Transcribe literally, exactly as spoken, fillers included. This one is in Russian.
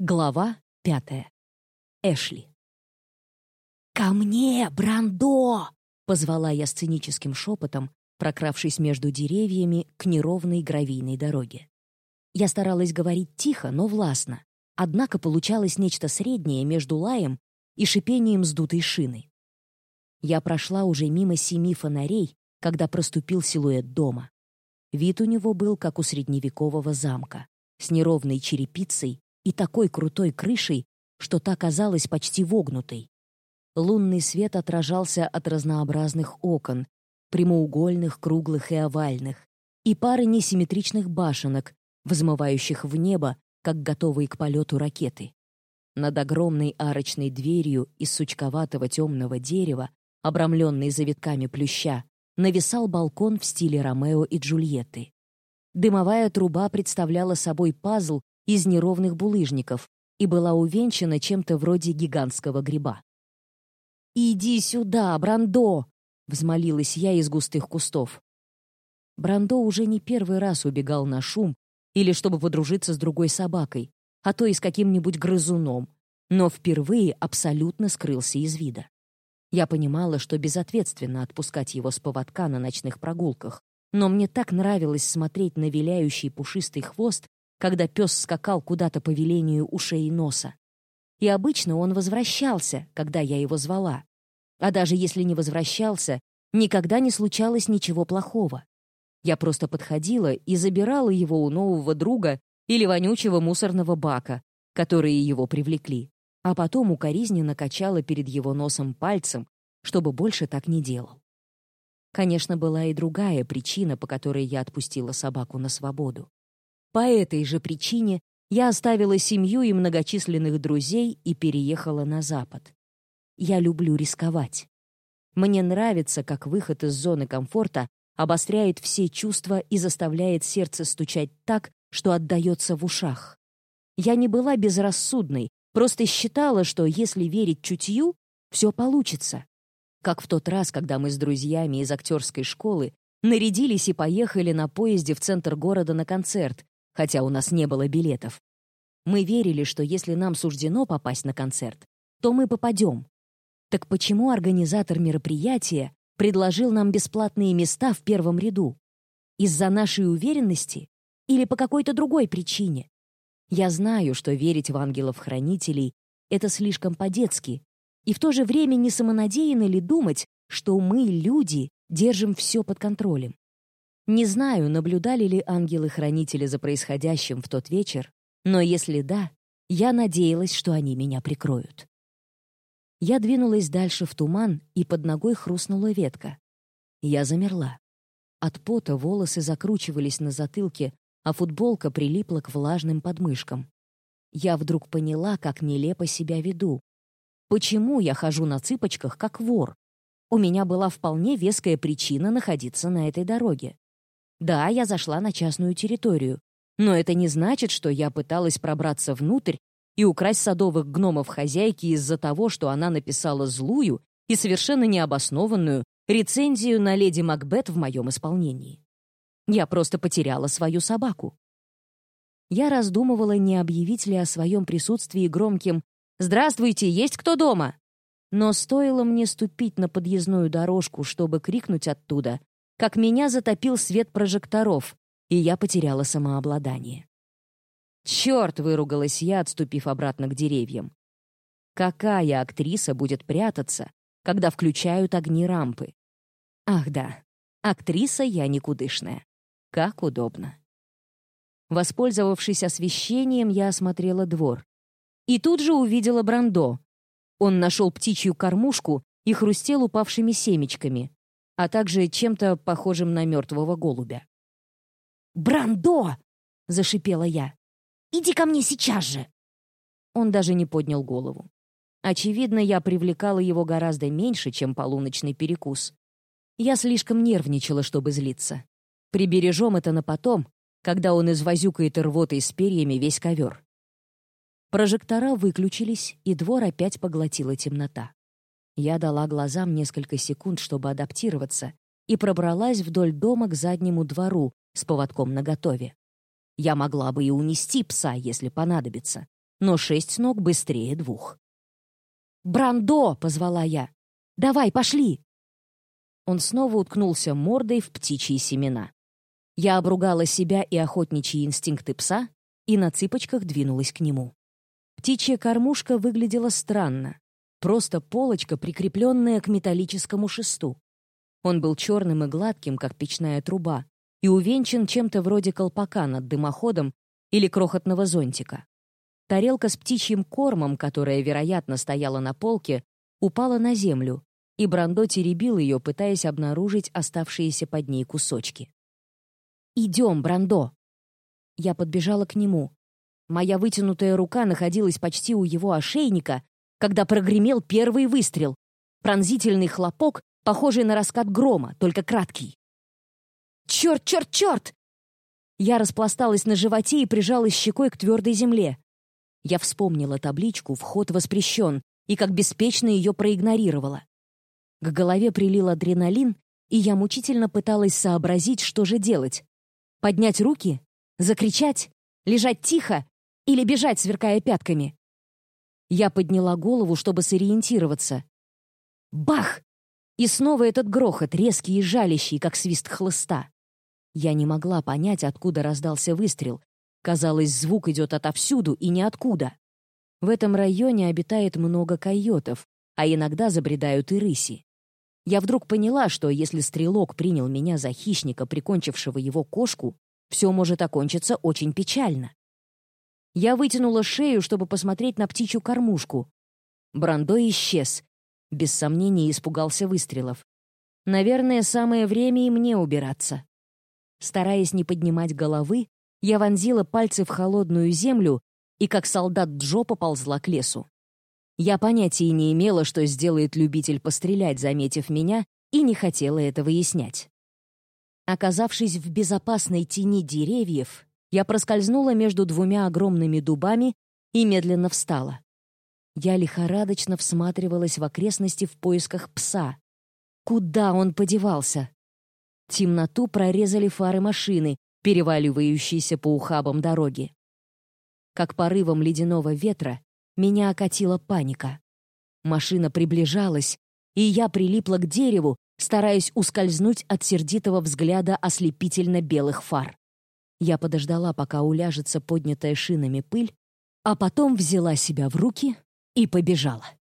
Глава пятая. Эшли. «Ко мне, Брандо!» — позвала я сценическим шепотом, прокравшись между деревьями к неровной гравийной дороге. Я старалась говорить тихо, но властно, однако получалось нечто среднее между лаем и шипением сдутой шины. Я прошла уже мимо семи фонарей, когда проступил силуэт дома. Вид у него был, как у средневекового замка, с неровной черепицей и такой крутой крышей, что та казалась почти вогнутой. Лунный свет отражался от разнообразных окон, прямоугольных, круглых и овальных, и пары несимметричных башенок, взмывающих в небо, как готовые к полету ракеты. Над огромной арочной дверью из сучковатого темного дерева, обрамленной завитками плюща, нависал балкон в стиле Ромео и Джульетты. Дымовая труба представляла собой пазл из неровных булыжников и была увенчана чем-то вроде гигантского гриба. «Иди сюда, Брандо!» — взмолилась я из густых кустов. Брандо уже не первый раз убегал на шум или чтобы подружиться с другой собакой, а то и с каким-нибудь грызуном, но впервые абсолютно скрылся из вида. Я понимала, что безответственно отпускать его с поводка на ночных прогулках, но мне так нравилось смотреть на виляющий пушистый хвост, когда пес скакал куда-то по велению ушей и носа. И обычно он возвращался, когда я его звала. А даже если не возвращался, никогда не случалось ничего плохого. Я просто подходила и забирала его у нового друга или вонючего мусорного бака, которые его привлекли, а потом укоризненно качала перед его носом пальцем, чтобы больше так не делал. Конечно, была и другая причина, по которой я отпустила собаку на свободу. По этой же причине я оставила семью и многочисленных друзей и переехала на Запад. Я люблю рисковать. Мне нравится, как выход из зоны комфорта обостряет все чувства и заставляет сердце стучать так, что отдаётся в ушах. Я не была безрассудной, просто считала, что если верить чутью, все получится. Как в тот раз, когда мы с друзьями из актерской школы нарядились и поехали на поезде в центр города на концерт, хотя у нас не было билетов. Мы верили, что если нам суждено попасть на концерт, то мы попадем. Так почему организатор мероприятия предложил нам бесплатные места в первом ряду? Из-за нашей уверенности или по какой-то другой причине? Я знаю, что верить в ангелов-хранителей — это слишком по-детски, и в то же время не самонадеянно ли думать, что мы, люди, держим все под контролем? Не знаю, наблюдали ли ангелы-хранители за происходящим в тот вечер, но если да, я надеялась, что они меня прикроют. Я двинулась дальше в туман, и под ногой хрустнула ветка. Я замерла. От пота волосы закручивались на затылке, а футболка прилипла к влажным подмышкам. Я вдруг поняла, как нелепо себя веду. Почему я хожу на цыпочках, как вор? У меня была вполне веская причина находиться на этой дороге. Да, я зашла на частную территорию, но это не значит, что я пыталась пробраться внутрь и украсть садовых гномов хозяйки из-за того, что она написала злую и совершенно необоснованную рецензию на леди Макбет в моем исполнении. Я просто потеряла свою собаку. Я раздумывала, не объявить ли о своем присутствии громким «Здравствуйте, есть кто дома?». Но стоило мне ступить на подъездную дорожку, чтобы крикнуть оттуда, как меня затопил свет прожекторов, и я потеряла самообладание. «Черт!» — выругалась я, отступив обратно к деревьям. Какая актриса будет прятаться, когда включают огни рампы? Ах да, актриса я никудышная. Как удобно. Воспользовавшись освещением, я осмотрела двор. И тут же увидела Брандо. Он нашел птичью кормушку и хрустел упавшими семечками, а также чем-то похожим на мертвого голубя. «Брандо!» — зашипела я. «Иди ко мне сейчас же!» Он даже не поднял голову. Очевидно, я привлекала его гораздо меньше, чем полуночный перекус. Я слишком нервничала, чтобы злиться. Прибережем это на потом, когда он извозюкает рвотой с перьями весь ковер. Прожектора выключились, и двор опять поглотила темнота. Я дала глазам несколько секунд, чтобы адаптироваться, и пробралась вдоль дома к заднему двору с поводком наготове. Я могла бы и унести пса, если понадобится, но шесть ног быстрее двух. «Брандо!» — позвала я. «Давай, пошли!» Он снова уткнулся мордой в птичьи семена. Я обругала себя и охотничьи инстинкты пса и на цыпочках двинулась к нему. Птичья кормушка выглядела странно. Просто полочка, прикрепленная к металлическому шесту. Он был черным и гладким, как печная труба, и увенчан чем-то вроде колпака над дымоходом или крохотного зонтика. Тарелка с птичьим кормом, которая, вероятно, стояла на полке, упала на землю, и Брандо теребил ее, пытаясь обнаружить оставшиеся под ней кусочки. «Идем, Брандо!» Я подбежала к нему. Моя вытянутая рука находилась почти у его ошейника, когда прогремел первый выстрел. Пронзительный хлопок, похожий на раскат грома, только краткий. «Черт, черт, черт!» Я распласталась на животе и прижалась щекой к твердой земле. Я вспомнила табличку «Вход воспрещен» и как беспечно ее проигнорировала. К голове прилил адреналин, и я мучительно пыталась сообразить, что же делать. Поднять руки? Закричать? Лежать тихо? Или бежать, сверкая пятками? Я подняла голову, чтобы сориентироваться. Бах! И снова этот грохот, резкий и жалящий, как свист хлыста. Я не могла понять, откуда раздался выстрел. Казалось, звук идет отовсюду и ниоткуда. В этом районе обитает много койотов, а иногда забредают и рыси. Я вдруг поняла, что если стрелок принял меня за хищника, прикончившего его кошку, все может окончиться очень печально. Я вытянула шею, чтобы посмотреть на птичью кормушку. Брандо исчез. Без сомнения испугался выстрелов. Наверное, самое время и мне убираться. Стараясь не поднимать головы, я вонзила пальцы в холодную землю и, как солдат Джо, поползла к лесу. Я понятия не имела, что сделает любитель пострелять, заметив меня, и не хотела это выяснять. Оказавшись в безопасной тени деревьев, я проскользнула между двумя огромными дубами и медленно встала. Я лихорадочно всматривалась в окрестности в поисках пса. Куда он подевался? Темноту прорезали фары машины, переваливающиеся по ухабам дороги. Как порывом ледяного ветра меня окатила паника. Машина приближалась, и я прилипла к дереву, стараясь ускользнуть от сердитого взгляда ослепительно белых фар. Я подождала, пока уляжется поднятая шинами пыль, а потом взяла себя в руки и побежала.